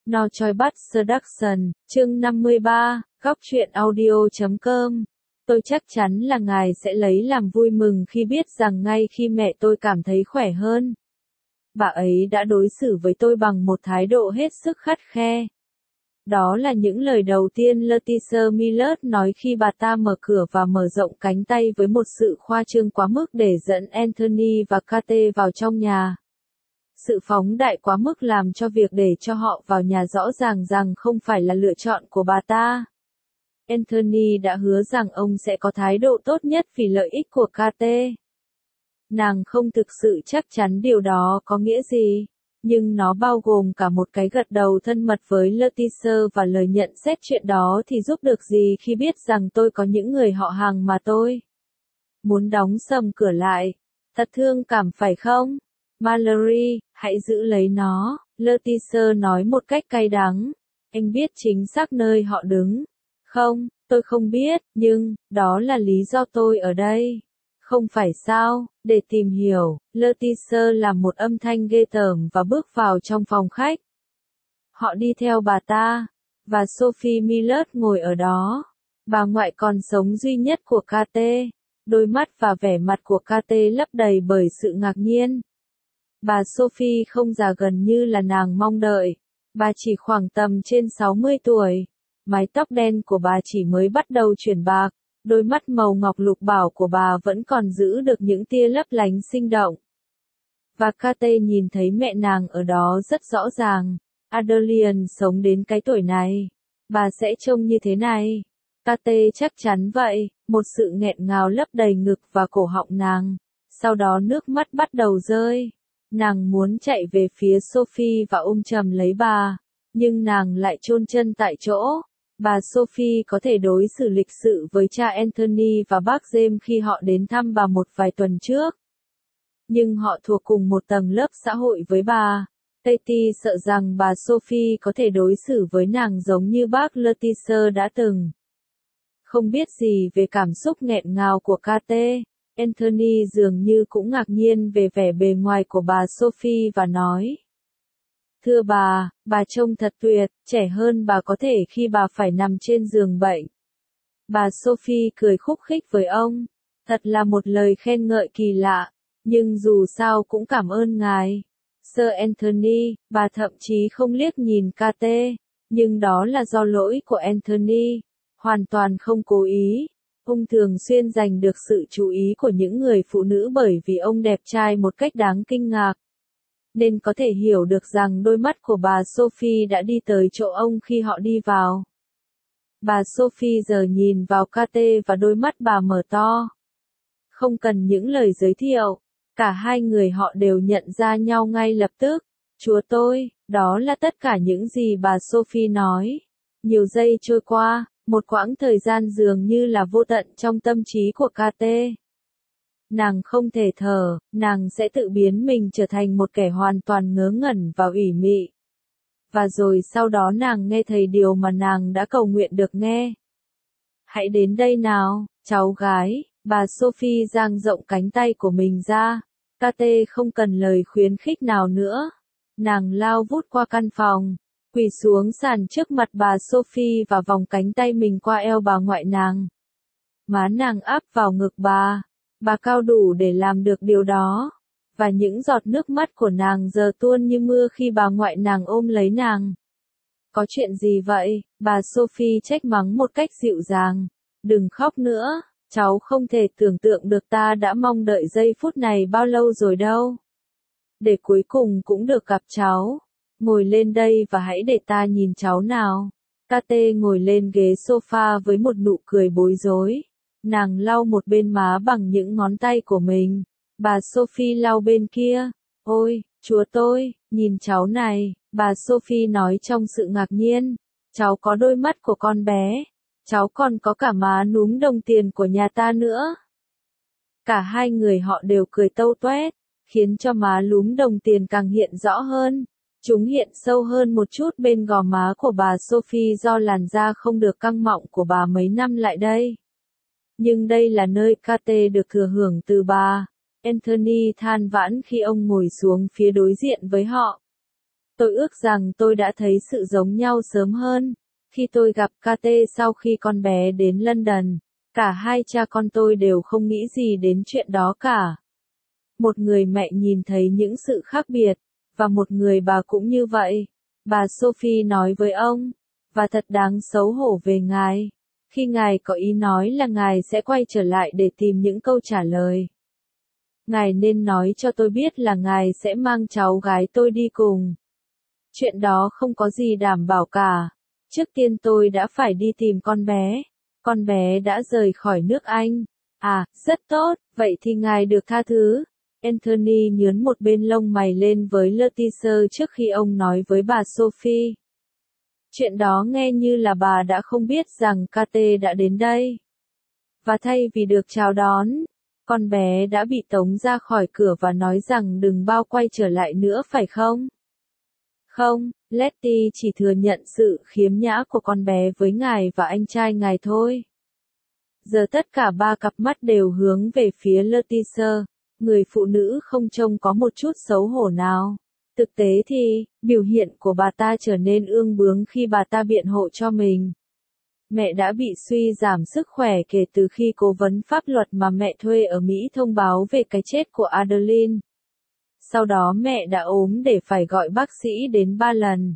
No Choi Bắt Seduction, chương 53, góc truyện audio.com. Tôi chắc chắn là ngài sẽ lấy làm vui mừng khi biết rằng ngay khi mẹ tôi cảm thấy khỏe hơn, bà ấy đã đối xử với tôi bằng một thái độ hết sức khắt khe. Đó là những lời đầu tiên Letitia Millard nói khi bà ta mở cửa và mở rộng cánh tay với một sự khoa trương quá mức để dẫn Anthony và Kate vào trong nhà. Sự phóng đại quá mức làm cho việc để cho họ vào nhà rõ ràng rằng không phải là lựa chọn của bà ta. Anthony đã hứa rằng ông sẽ có thái độ tốt nhất vì lợi ích của Kate. Nàng không thực sự chắc chắn điều đó có nghĩa gì, nhưng nó bao gồm cả một cái gật đầu thân mật với Letitia và lời nhận xét chuyện đó thì giúp được gì khi biết rằng tôi có những người họ hàng mà tôi muốn đóng sầm cửa lại. Thật thương cảm phải không? Mallory, hãy giữ lấy nó, Letitia nói một cách cay đắng. Anh biết chính xác nơi họ đứng. Không, tôi không biết, nhưng, đó là lý do tôi ở đây. Không phải sao, để tìm hiểu, Letitia làm một âm thanh ghê tởm và bước vào trong phòng khách. Họ đi theo bà ta, và Sophie Millard ngồi ở đó. Bà ngoại còn sống duy nhất của Kate. Đôi mắt và vẻ mặt của Kate lấp đầy bởi sự ngạc nhiên. Bà Sophie không già gần như là nàng mong đợi. Bà chỉ khoảng tầm trên 60 tuổi. Mái tóc đen của bà chỉ mới bắt đầu chuyển bạc. Đôi mắt màu ngọc lục bảo của bà vẫn còn giữ được những tia lấp lánh sinh động. Và Kate nhìn thấy mẹ nàng ở đó rất rõ ràng. Adelian sống đến cái tuổi này. Bà sẽ trông như thế này. Kate chắc chắn vậy, một sự nghẹn ngào lấp đầy ngực và cổ họng nàng. Sau đó nước mắt bắt đầu rơi. Nàng muốn chạy về phía Sophie và ôm chầm lấy bà, nhưng nàng lại chôn chân tại chỗ. Bà Sophie có thể đối xử lịch sự với cha Anthony và bác James khi họ đến thăm bà một vài tuần trước. Nhưng họ thuộc cùng một tầng lớp xã hội với bà. Katie sợ rằng bà Sophie có thể đối xử với nàng giống như bác Letitia đã từng. Không biết gì về cảm xúc nghẹn ngào của Kate, Anthony dường như cũng ngạc nhiên về vẻ bề ngoài của bà Sophie và nói. Thưa bà trông thật tuyệt, trẻ hơn bà có thể khi bà phải nằm trên giường bệnh. Bà Sophie cười khúc khích với ông. Thật là một lời khen ngợi kỳ lạ, nhưng dù sao cũng cảm ơn ngài. Sir Anthony, bà thậm chí không liếc nhìn Kate, nhưng đó là do lỗi của Anthony, hoàn toàn không cố ý. Ông thường xuyên giành được sự chú ý của những người phụ nữ bởi vì ông đẹp trai một cách đáng kinh ngạc. Nên có thể hiểu được rằng đôi mắt của bà Sophie đã đi tới chỗ ông khi họ đi vào. Bà Sophie giờ nhìn vào Kate và đôi mắt bà mở to. Không cần những lời giới thiệu, cả hai người họ đều nhận ra nhau ngay lập tức. Chúa tôi, đó là tất cả những gì bà Sophie nói. Nhiều giây trôi qua, một quãng thời gian dường như là vô tận trong tâm trí của Kate. Nàng không thể thở, nàng sẽ tự biến mình trở thành một kẻ hoàn toàn ngớ ngẩn và ủy mị. Và rồi sau đó nàng nghe thấy điều mà nàng đã cầu nguyện được nghe. Hãy đến đây nào, cháu gái, bà Sophie dang rộng cánh tay của mình ra. Kate không cần lời khuyến khích nào nữa. Nàng lao vút qua căn phòng, quỳ xuống sàn trước mặt bà Sophie và vòng cánh tay mình qua eo bà ngoại nàng. Má nàng áp vào ngực bà. Bà cao đủ để làm được điều đó, và những giọt nước mắt của nàng giờ tuôn như mưa khi bà ngoại nàng ôm lấy nàng. Có chuyện gì vậy? Bà Sophie trách mắng một cách dịu dàng. Đừng khóc nữa, cháu không thể tưởng tượng được ta đã mong đợi giây phút này bao lâu rồi đâu. Để cuối cùng cũng được gặp cháu. Ngồi lên đây và hãy để ta nhìn cháu nào. Kate ngồi lên ghế sofa với một nụ cười bối rối. Nàng lau một bên má bằng những ngón tay của mình. Bà Sophie lau bên kia. Ôi, chúa tôi, nhìn cháu này, bà Sophie nói trong sự ngạc nhiên. Cháu có đôi mắt của con bé. Cháu còn có cả má núm đồng tiền của nhà ta nữa. Cả hai người họ đều cười tâu toét, khiến cho má lúm đồng tiền càng hiện rõ hơn. Chúng hiện sâu hơn một chút bên gò má của bà Sophie do làn da không được căng mọng của bà mấy năm lại đây. Nhưng đây là nơi Kate được thừa hưởng từ bà. Anthony than vãn khi ông ngồi xuống phía đối diện với họ. Tôi ước rằng tôi đã thấy sự giống nhau sớm hơn. Khi tôi gặp KT sau khi con bé đến London, cả hai cha con tôi đều không nghĩ gì đến chuyện đó cả. Một người mẹ nhìn thấy những sự khác biệt, và một người bà cũng như vậy. Bà Sophie nói với ông, và thật đáng xấu hổ về ngài, khi ngài có ý nói là ngài sẽ quay trở lại để tìm những câu trả lời. Ngài nên nói cho tôi biết là ngài sẽ mang cháu gái tôi đi cùng. Chuyện đó không có gì đảm bảo cả. Trước tiên tôi đã phải đi tìm con bé. Con bé đã rời khỏi nước Anh. À, rất tốt, vậy thì ngài được tha thứ. Anthony nhướng một bên lông mày lên với Letitia trước khi ông nói với bà Sophie. Chuyện đó nghe như là bà đã không biết rằng KT đã đến đây. Và thay vì được chào đón, con bé đã bị tống ra khỏi cửa và nói rằng đừng bao quay trở lại nữa phải không? Không, Letty chỉ thừa nhận sự khiếm nhã của con bé với ngài và anh trai ngài thôi. Giờ tất cả ba cặp mắt đều hướng về phía Letitia, người phụ nữ không trông có một chút xấu hổ nào. Thực tế thì, biểu hiện của bà ta trở nên ương bướng khi bà ta biện hộ cho mình. Mẹ đã bị suy giảm sức khỏe kể từ khi cố vấn pháp luật mà mẹ thuê ở Mỹ thông báo về cái chết của Adeline. Sau đó mẹ đã ốm để phải gọi bác sĩ đến 3 lần.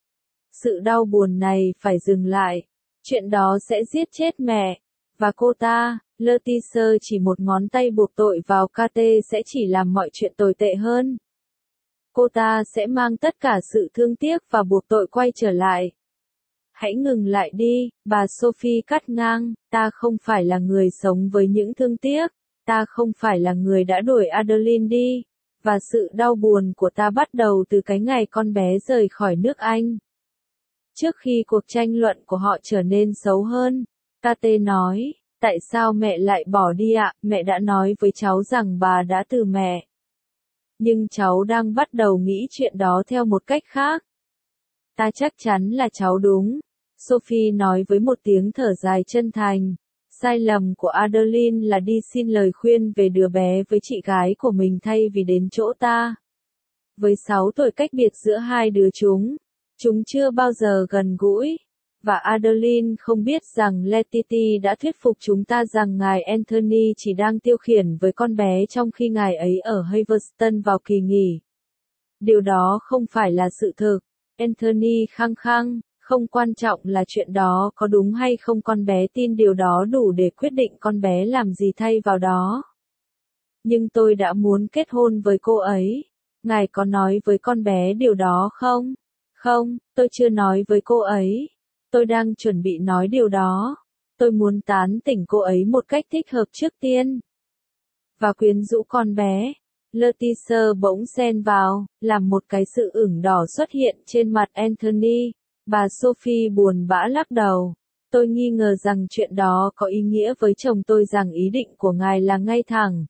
Sự đau buồn này phải dừng lại. Chuyện đó sẽ giết chết mẹ. Và cô ta, Letitia chỉ một ngón tay buộc tội vào KT sẽ chỉ làm mọi chuyện tồi tệ hơn. Cô ta sẽ mang tất cả sự thương tiếc và buộc tội quay trở lại. Hãy ngừng lại đi, bà Sophie cắt ngang, ta không phải là người sống với những thương tiếc, ta không phải là người đã đuổi Adeline đi, và sự đau buồn của ta bắt đầu từ cái ngày con bé rời khỏi nước Anh. Trước khi cuộc tranh luận của họ trở nên xấu hơn, KT nói, tại sao mẹ lại bỏ đi ạ? Mẹ đã nói với cháu rằng bà đã từ mẹ. Nhưng cháu đang bắt đầu nghĩ chuyện đó theo một cách khác. Ta chắc chắn là cháu đúng. Sophie nói với một tiếng thở dài chân thành. Sai lầm của Adeline là đi xin lời khuyên về đứa bé với chị gái của mình thay vì đến chỗ ta. Với 6 tuổi cách biệt giữa hai đứa chúng chưa bao giờ gần gũi. Và Adeline không biết rằng Letty đã thuyết phục chúng ta rằng ngài Anthony chỉ đang tiêu khiển với con bé trong khi ngài ấy ở Haverston vào kỳ nghỉ. Điều đó không phải là sự thực. Anthony khăng khăng, không quan trọng là chuyện đó có đúng hay không, con bé tin điều đó đủ để quyết định con bé làm gì thay vào đó. Nhưng tôi đã muốn kết hôn với cô ấy. Ngài có nói với con bé điều đó không? Không, tôi chưa nói với cô ấy. Tôi đang chuẩn bị nói điều đó. Tôi muốn tán tỉnh cô ấy một cách thích hợp trước tiên. Và quyến rũ con bé. Letitia bỗng xen vào, làm một cái sự ửng đỏ xuất hiện trên mặt Anthony. Bà Sophie buồn bã lắc đầu. Tôi nghi ngờ rằng chuyện đó có ý nghĩa với chồng tôi rằng ý định của ngài là ngay thẳng.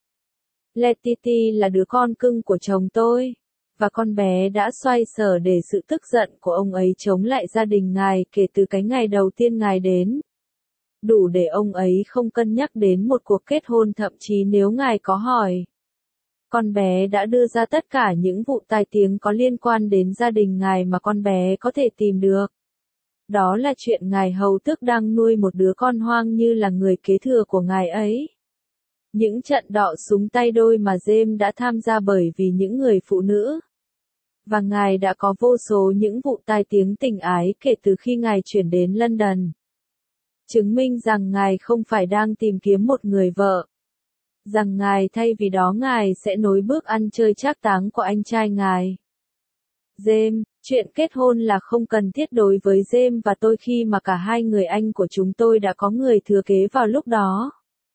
Letty là đứa con cưng của chồng tôi. Và con bé đã xoay sở để sự tức giận của ông ấy chống lại gia đình ngài kể từ cái ngày đầu tiên ngài đến. Đủ để ông ấy không cân nhắc đến một cuộc kết hôn, thậm chí nếu ngài có hỏi. Con bé đã đưa ra tất cả những vụ tai tiếng có liên quan đến gia đình ngài mà con bé có thể tìm được. Đó là chuyện ngài hầu tước đang nuôi một đứa con hoang như là người kế thừa của ngài ấy. Những trận đọ súng tay đôi mà James đã tham gia bởi vì những người phụ nữ. Và ngài đã có vô số những vụ tai tiếng tình ái kể từ khi ngài chuyển đến London. Chứng minh rằng ngài không phải đang tìm kiếm một người vợ. Rằng ngài thay vì đó ngài sẽ nối bước ăn chơi trác táng của anh trai ngài. James, chuyện kết hôn là không cần thiết đối với James và tôi khi mà cả hai người anh của chúng tôi đã có người thừa kế vào lúc đó.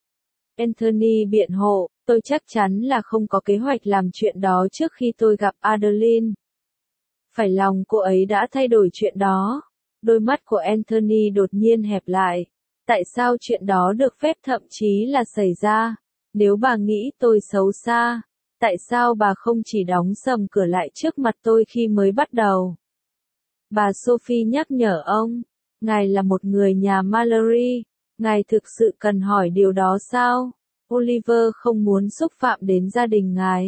Anthony biện hộ, tôi chắc chắn là không có kế hoạch làm chuyện đó trước khi tôi gặp Adeline. Phải lòng cô ấy đã thay đổi chuyện đó. Đôi mắt của Anthony đột nhiên hẹp lại. Tại sao chuyện đó được phép, thậm chí là xảy ra? Nếu bà nghĩ tôi xấu xa, tại sao bà không chỉ đóng sầm cửa lại trước mặt tôi khi mới bắt đầu? Bà Sophie nhắc nhở ông, ngài là một người nhà Mallory, ngài thực sự cần hỏi điều đó sao? Oliver không muốn xúc phạm đến gia đình ngài.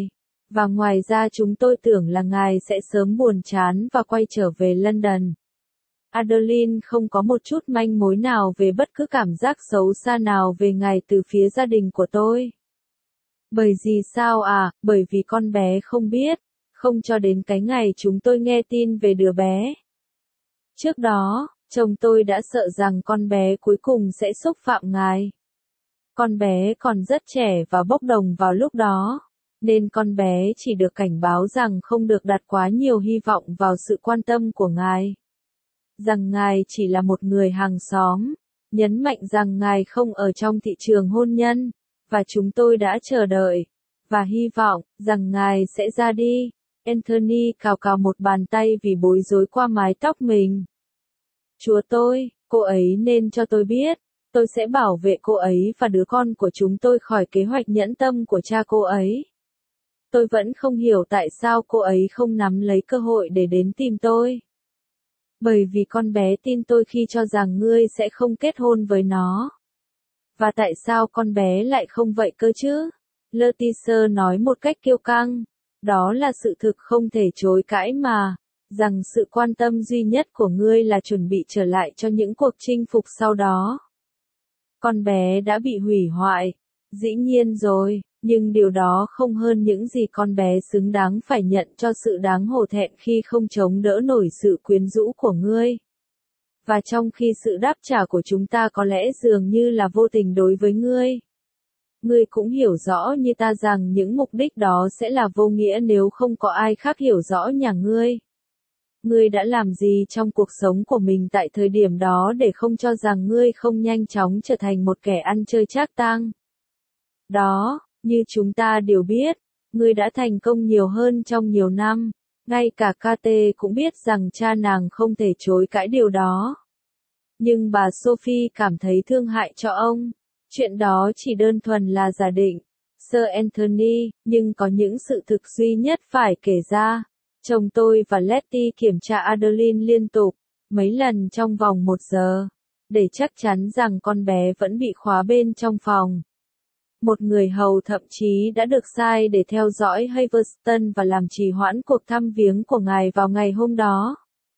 Và ngoài ra chúng tôi tưởng là ngài sẽ sớm buồn chán và quay trở về London. Adeline không có một chút manh mối nào về bất cứ cảm giác xấu xa nào về ngài từ phía gia đình của tôi. Bởi gì sao à? Bởi vì con bé không biết, không cho đến cái ngày chúng tôi nghe tin về đứa bé. Trước đó, chồng tôi đã sợ rằng con bé cuối cùng sẽ xúc phạm ngài. Con bé còn rất trẻ và bốc đồng vào lúc đó, nên con bé chỉ được cảnh báo rằng không được đặt quá nhiều hy vọng vào sự quan tâm của ngài. Rằng ngài chỉ là một người hàng xóm, nhấn mạnh rằng ngài không ở trong thị trường hôn nhân, và chúng tôi đã chờ đợi, và hy vọng, rằng ngài sẽ ra đi. Anthony cào cào một bàn tay vì bối rối qua mái tóc mình. Chúa tôi, cô ấy nên cho tôi biết, tôi sẽ bảo vệ cô ấy và đứa con của chúng tôi khỏi kế hoạch nhẫn tâm của cha cô ấy. Tôi vẫn không hiểu tại sao cô ấy không nắm lấy cơ hội để đến tìm tôi. Bởi vì con bé tin tôi khi cho rằng ngươi sẽ không kết hôn với nó. Và tại sao con bé lại không vậy cơ chứ? Leticia nói một cách kiêu căng. Đó là sự thực không thể chối cãi mà. Rằng sự quan tâm duy nhất của ngươi là chuẩn bị trở lại cho những cuộc chinh phục sau đó. Con bé đã bị hủy hoại. Dĩ nhiên rồi, nhưng điều đó không hơn những gì con bé xứng đáng phải nhận cho sự đáng hổ thẹn khi không chống đỡ nổi sự quyến rũ của ngươi. Và trong khi sự đáp trả của chúng ta có lẽ dường như là vô tình đối với ngươi. Ngươi cũng hiểu rõ như ta rằng những mục đích đó sẽ là vô nghĩa nếu không có ai khác hiểu rõ nhà ngươi. Ngươi đã làm gì trong cuộc sống của mình tại thời điểm đó để không cho rằng ngươi không nhanh chóng trở thành một kẻ ăn chơi trác tang? Đó, như chúng ta đều biết, ngươi đã thành công nhiều hơn trong nhiều năm, ngay cả Kate cũng biết rằng cha nàng không thể chối cãi điều đó. Nhưng bà Sophie cảm thấy thương hại cho ông. Chuyện đó chỉ đơn thuần là giả định, Sir Anthony, nhưng có những sự thực duy nhất phải kể ra. Chồng tôi và Letty kiểm tra Adeline liên tục, mấy lần trong vòng 1 giờ, để chắc chắn rằng con bé vẫn bị khóa bên trong phòng. Một người hầu thậm chí đã được sai để theo dõi Haverston và làm trì hoãn cuộc thăm viếng của ngài vào ngày hôm đó.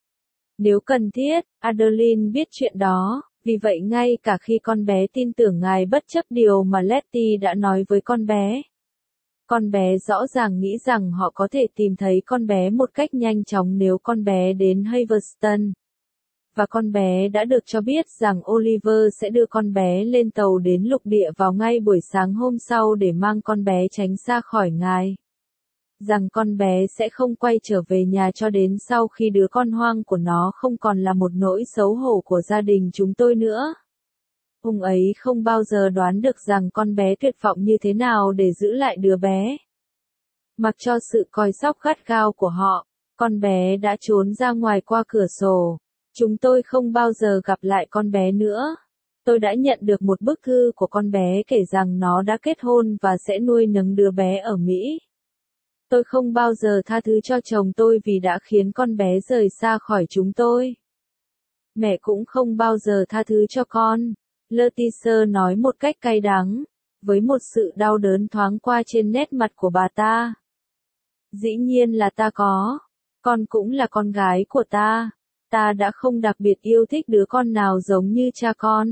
Nếu cần thiết, Adeline biết chuyện đó, vì vậy ngay cả khi con bé tin tưởng ngài bất chấp điều mà Letty đã nói với con bé rõ ràng nghĩ rằng họ có thể tìm thấy con bé một cách nhanh chóng nếu con bé đến Haverston. Và con bé đã được cho biết rằng Oliver sẽ đưa con bé lên tàu đến lục địa vào ngay buổi sáng hôm sau để mang con bé tránh xa khỏi ngài. Rằng con bé sẽ không quay trở về nhà cho đến sau khi đứa con hoang của nó không còn là một nỗi xấu hổ của gia đình chúng tôi nữa. Ông ấy không bao giờ đoán được rằng con bé tuyệt vọng như thế nào để giữ lại đứa bé. Mặc cho sự coi sóc gắt gao của họ, con bé đã trốn ra ngoài qua cửa sổ. Chúng tôi không bao giờ gặp lại con bé nữa. Tôi đã nhận được một bức thư của con bé kể rằng nó đã kết hôn và sẽ nuôi nấng đứa bé ở Mỹ. Tôi không bao giờ tha thứ cho chồng tôi vì đã khiến con bé rời xa khỏi chúng tôi. Mẹ cũng không bao giờ tha thứ cho con. Leticia nói một cách cay đắng, với một sự đau đớn thoáng qua trên nét mặt của bà ta. Dĩ nhiên là ta có. Con cũng là con gái của ta. Ta đã không đặc biệt yêu thích đứa con nào giống như cha con.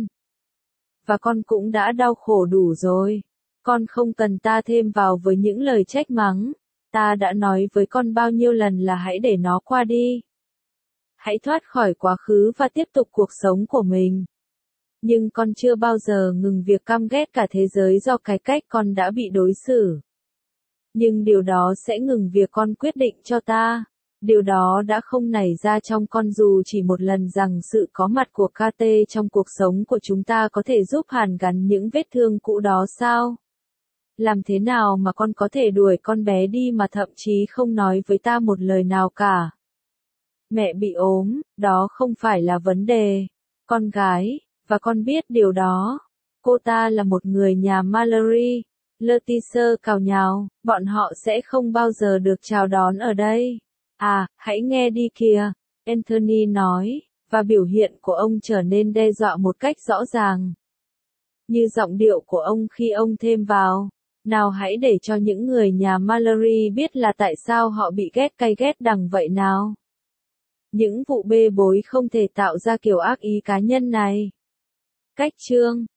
Và con cũng đã đau khổ đủ rồi. Con không cần ta thêm vào với những lời trách mắng. Ta đã nói với con bao nhiêu lần là hãy để nó qua đi. Hãy thoát khỏi quá khứ và tiếp tục cuộc sống của mình. Nhưng con chưa bao giờ ngừng việc căm ghét cả thế giới do cái cách con đã bị đối xử. Nhưng điều đó sẽ ngừng việc con quyết định cho ta. Điều đó đã không nảy ra trong con dù chỉ một lần rằng sự có mặt của Kate trong cuộc sống của chúng ta có thể giúp hàn gắn những vết thương cũ đó sao? Làm thế nào mà con có thể đuổi con bé đi mà thậm chí không nói với ta một lời nào cả? Mẹ bị ốm, đó không phải là vấn đề. Con gái, và con biết điều đó. Cô ta là một người nhà Mallory. Leticia cào nhào, bọn họ sẽ không bao giờ được chào đón ở đây. À, hãy nghe đi kìa, Anthony nói, và biểu hiện của ông trở nên đe dọa một cách rõ ràng. Như giọng điệu của ông khi ông thêm vào, Nào hãy để cho những người nhà Mallory biết là tại sao họ bị ghét cay ghét đằng vậy nào. Những vụ bê bối không thể tạo ra kiểu ác ý cá nhân này. Cách chương